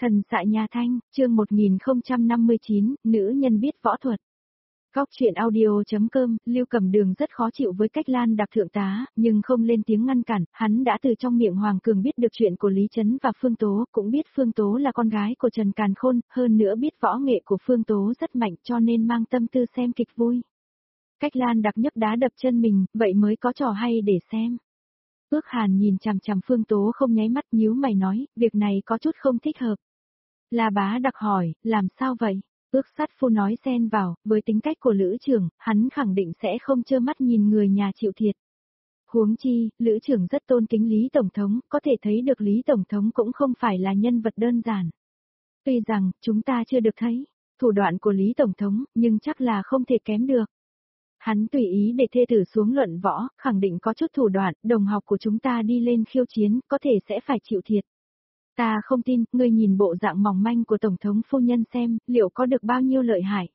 Thần xạ nhà thanh, chương 1059, nữ nhân biết võ thuật. Góc chuyện audio.com, Lưu Cầm Đường rất khó chịu với cách Lan Đặc thượng tá, nhưng không lên tiếng ngăn cản, hắn đã từ trong miệng Hoàng Cường biết được chuyện của Lý Trấn và Phương Tố, cũng biết Phương Tố là con gái của Trần Càn Khôn, hơn nữa biết võ nghệ của Phương Tố rất mạnh cho nên mang tâm tư xem kịch vui. Cách Lan Đặc nhấc đá đập chân mình, vậy mới có trò hay để xem. Ước Hàn nhìn chằm chằm Phương Tố không nháy mắt, nhíu mày nói, việc này có chút không thích hợp. La Bá Đặc hỏi, làm sao vậy? Ước Sát Phu nói xen vào, với tính cách của Lữ trưởng, hắn khẳng định sẽ không trơ mắt nhìn người nhà chịu thiệt. Huống chi, Lữ trưởng rất tôn kính Lý Tổng thống, có thể thấy được Lý Tổng thống cũng không phải là nhân vật đơn giản. Tuy rằng, chúng ta chưa được thấy thủ đoạn của Lý Tổng thống, nhưng chắc là không thể kém được. Hắn tùy ý để thê tử xuống luận võ, khẳng định có chút thủ đoạn, đồng học của chúng ta đi lên khiêu chiến, có thể sẽ phải chịu thiệt. Ta không tin, ngươi nhìn bộ dạng mỏng manh của Tổng thống phu nhân xem, liệu có được bao nhiêu lợi hại.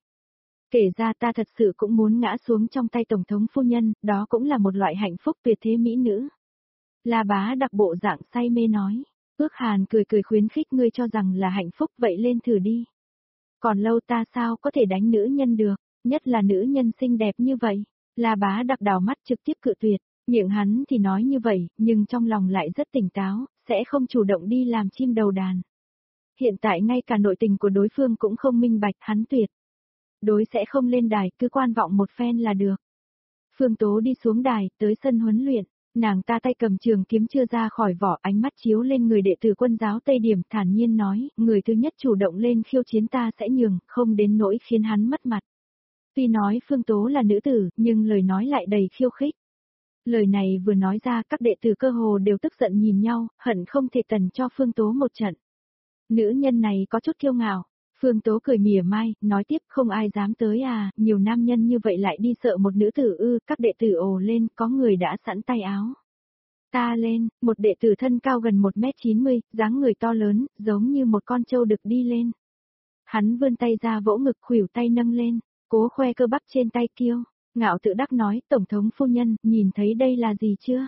Kể ra ta thật sự cũng muốn ngã xuống trong tay Tổng thống phu nhân, đó cũng là một loại hạnh phúc tuyệt thế mỹ nữ. La Bá Đặc bộ dạng say mê nói. Ước Hàn cười cười khuyến khích, ngươi cho rằng là hạnh phúc vậy lên thử đi. Còn lâu ta sao có thể đánh nữ nhân được, nhất là nữ nhân xinh đẹp như vậy. La Bá Đặc đảo mắt trực tiếp cự tuyệt, miệng hắn thì nói như vậy, nhưng trong lòng lại rất tỉnh táo, sẽ không chủ động đi làm chim đầu đàn. Hiện tại ngay cả nội tình của đối phương cũng không minh bạch, hắn tuyệt đối sẽ không lên đài, cứ quan vọng một phen là được. Phương Tố đi xuống đài, tới sân huấn luyện, nàng ta tay cầm trường kiếm chưa ra khỏi vỏ, ánh mắt chiếu lên người đệ tử Quân giáo Tây Điểm, thản nhiên nói, người thứ nhất chủ động lên khiêu chiến ta sẽ nhường, không đến nỗi khiến hắn mất mặt. Tuy nói Phương Tố là nữ tử, nhưng lời nói lại đầy khiêu khích. Lời này vừa nói ra, các đệ tử cơ hồ đều tức giận nhìn nhau, hận không thể tần cho Phương Tố một trận. Nữ nhân này có chút kiêu ngạo. Phương Tố cười mỉa mai, nói tiếp, không ai dám tới à, nhiều nam nhân như vậy lại đi sợ một nữ tử ư, các đệ tử ồ lên, có người đã sẵn tay áo. Ta lên, một đệ tử thân cao gần 1m90, dáng người to lớn, giống như một con trâu đực đi lên. Hắn vươn tay ra vỗ ngực, khuỷu tay nâng lên, cố khoe cơ bắp trên tay kiêu. Ngạo tự đắc nói, Tổng thống phu nhân, nhìn thấy đây là gì chưa?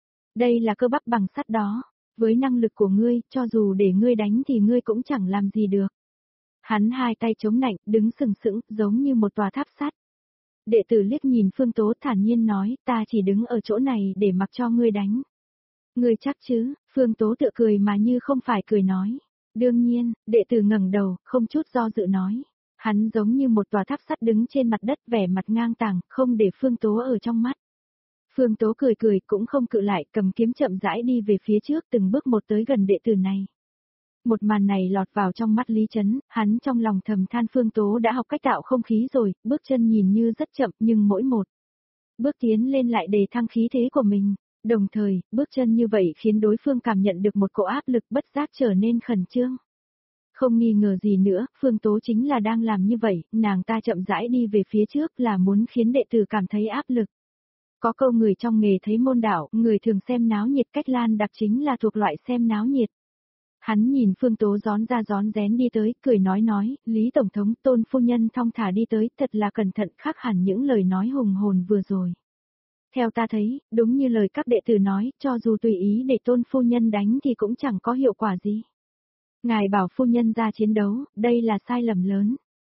Đây là cơ bắp bằng sắt đó. Với năng lực của ngươi, cho dù để ngươi đánh thì ngươi cũng chẳng làm gì được. Hắn hai tay chống nạnh, đứng sừng sững, giống như một tòa tháp sắt. Đệ tử liếc nhìn Phương Tố thản nhiên nói, ta chỉ đứng ở chỗ này để mặc cho ngươi đánh. Ngươi chắc chứ? Phương Tố tựa cười mà như không phải cười nói. Đương nhiên, đệ tử ngẩng đầu, không chút do dự nói. Hắn giống như một tòa tháp sắt đứng trên mặt đất, vẻ mặt ngang tàng, không để Phương Tố ở trong mắt. Phương Tố cười cười cũng không cự lại, cầm kiếm chậm rãi đi về phía trước, từng bước một tới gần đệ tử này. Một màn này lọt vào trong mắt Lý Trấn, hắn trong lòng thầm than Phương Tố đã học cách tạo không khí rồi, bước chân nhìn như rất chậm nhưng mỗi một bước tiến lên lại đề thăng khí thế của mình. Đồng thời, bước chân như vậy khiến đối phương cảm nhận được một cỗ áp lực bất giác trở nên khẩn trương. Không nghi ngờ gì nữa, Phương Tố chính là đang làm như vậy, nàng ta chậm rãi đi về phía trước là muốn khiến đệ tử cảm thấy áp lực. Có câu người trong nghề thấy môn đạo, người thường xem náo nhiệt, cách Lan Đặc chính là thuộc loại xem náo nhiệt. Hắn nhìn Phương Tố rón ra rón rén đi tới, cười nói, Lý Tổng thống, Tôn phu nhân thong thả đi tới, thật là cẩn thận, khác hẳn những lời nói hùng hồn vừa rồi. Theo ta thấy, đúng như lời các đệ tử nói, cho dù tùy ý để Tôn phu nhân đánh thì cũng chẳng có hiệu quả gì. Ngài bảo phu nhân ra chiến đấu, đây là sai lầm lớn.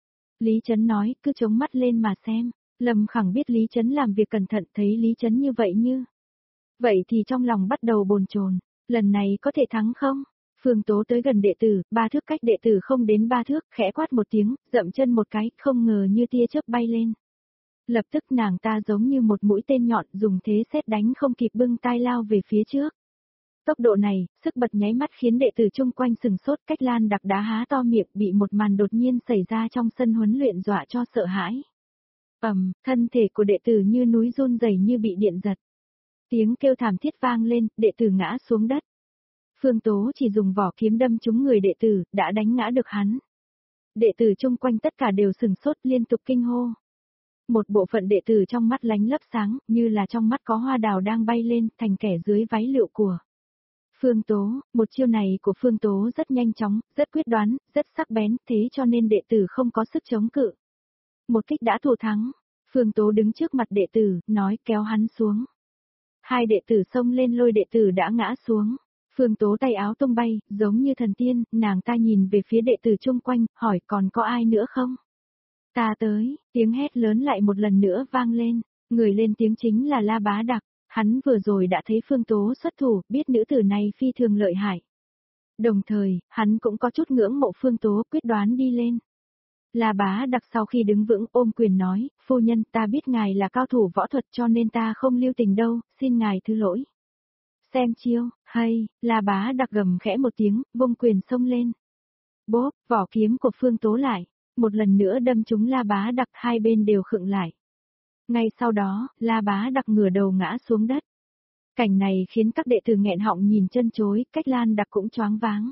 Lý Trấn nói, cứ chống mắt lên mà xem. Lâm Khẳng biết Lý Trấn làm việc cẩn thận, thấy Lý Trấn như vậy vậy thì trong lòng bắt đầu bồn chồn, lần này có thể thắng không? Phương Tố tới gần đệ tử, 3 thước cách đệ tử không đến 3 thước, khẽ quát một tiếng, dậm chân một cái, không ngờ như tia chớp bay lên. Lập tức nàng ta giống như một mũi tên nhọn, dùng thế sét đánh không kịp bưng tai lao về phía trước. Tốc độ này, sức bật nháy mắt khiến đệ tử chung quanh sừng sốt, cách Lan Đặc đá há to miệng, bị một màn đột nhiên xảy ra trong sân huấn luyện dọa cho sợ hãi. Thân thể của đệ tử như núi run rẩy như bị điện giật. Tiếng kêu thảm thiết vang lên, đệ tử ngã xuống đất. Phương Tố chỉ dùng vỏ kiếm đâm trúng người đệ tử, đã đánh ngã được hắn. Đệ tử chung quanh tất cả đều sừng sốt liên tục kinh hô. Một bộ phận đệ tử trong mắt lánh lấp sáng, như là trong mắt có hoa đào đang bay lên, thành kẻ dưới váy lụa của Phương Tố. Một chiêu này của Phương Tố rất nhanh chóng, rất quyết đoán, rất sắc bén, thế cho nên đệ tử không có sức chống cự. Một kích đã thủ thắng. Phương Tố đứng trước mặt đệ tử, nói kéo hắn xuống. Hai đệ tử xông lên lôi đệ tử đã ngã xuống. Phương Tố tay áo tung bay, giống như thần tiên, nàng ta nhìn về phía đệ tử chung quanh, hỏi còn có ai nữa không? Ta tới, tiếng hét lớn lại một lần nữa vang lên, người lên tiếng chính là La Bá Đặc, hắn vừa rồi đã thấy Phương Tố xuất thủ, biết nữ tử này phi thường lợi hại. Đồng thời, hắn cũng có chút ngưỡng mộ Phương Tố quyết đoán đi lên. La Bá Đặc sau khi đứng vững ôm quyền nói, phu nhân ta biết ngài là cao thủ võ thuật cho nên ta không lưu tình đâu, xin ngài thứ lỗi. Xem chiêu, hay, La Bá Đặc gầm khẽ một tiếng, vung quyền xông lên. Bốp, vỏ kiếm của Phương Tố lại, một lần nữa đâm trúng La Bá Đặc, hai bên đều khựng lại. Ngay sau đó, La Bá Đặc ngửa đầu ngã xuống đất. Cảnh này khiến các đệ tử nghẹn họng nhìn chân chối, Cách Lan Đặc cũng choáng váng.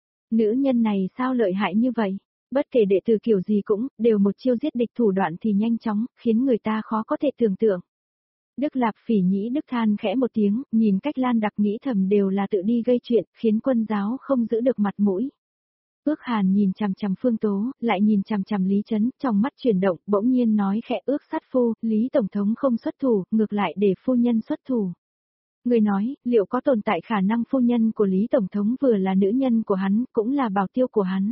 Nữ nhân này sao lợi hại như vậy? Bất kể đệ tử kiểu gì cũng, đều một chiêu giết địch thủ đoạn thì nhanh chóng, khiến người ta khó có thể tưởng tượng. Đức Lạp Phỉ Nhĩ Đức than khẽ một tiếng, nhìn Cách Lan Đặc nghĩ thầm đều là tự đi gây chuyện, khiến quân giáo không giữ được mặt mũi. Ước Hàn nhìn chằm chằm Phương Tố, lại nhìn chằm chằm Lý Chấn, trong mắt chuyển động, bỗng nhiên nói khẽ ước sát phu, Lý Tổng thống không xuất thủ, ngược lại để phu nhân xuất thủ. Người nói, liệu có tồn tại khả năng phu nhân của Lý Tổng thống vừa là nữ nhân của hắn, cũng là bảo tiêu của hắn.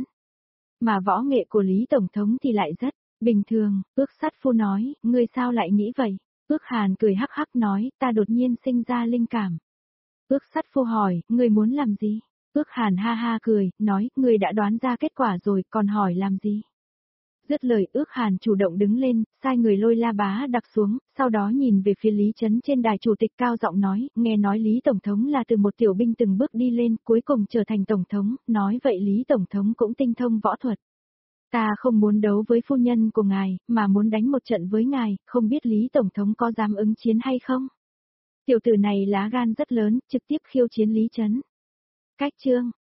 Mà võ nghệ của Lý Tổng thống thì lại rất bình thường, ước sát phu nói, ngươi sao lại nghĩ vậy? Ước Hàn cười hắc hắc nói, ta đột nhiên sinh ra linh cảm. Ước sát phu hỏi, ngươi muốn làm gì? Ước Hàn ha ha cười, nói, ngươi đã đoán ra kết quả rồi, còn hỏi làm gì? Dứt lời Ước Hàn chủ động đứng lên, sai người lôi La Bá Đặc xuống, sau đó nhìn về phía Lý Chấn trên đài chủ tịch cao giọng nói, nghe nói Lý Tổng thống là từ một tiểu binh từng bước đi lên, cuối cùng trở thành Tổng thống, nói vậy Lý Tổng thống cũng tinh thông võ thuật. Ta không muốn đấu với phu nhân của ngài, mà muốn đánh một trận với ngài, không biết Lý Tổng thống có dám ứng chiến hay không? Tiểu tử này lá gan rất lớn, trực tiếp khiêu chiến Lý Chấn. Cách chương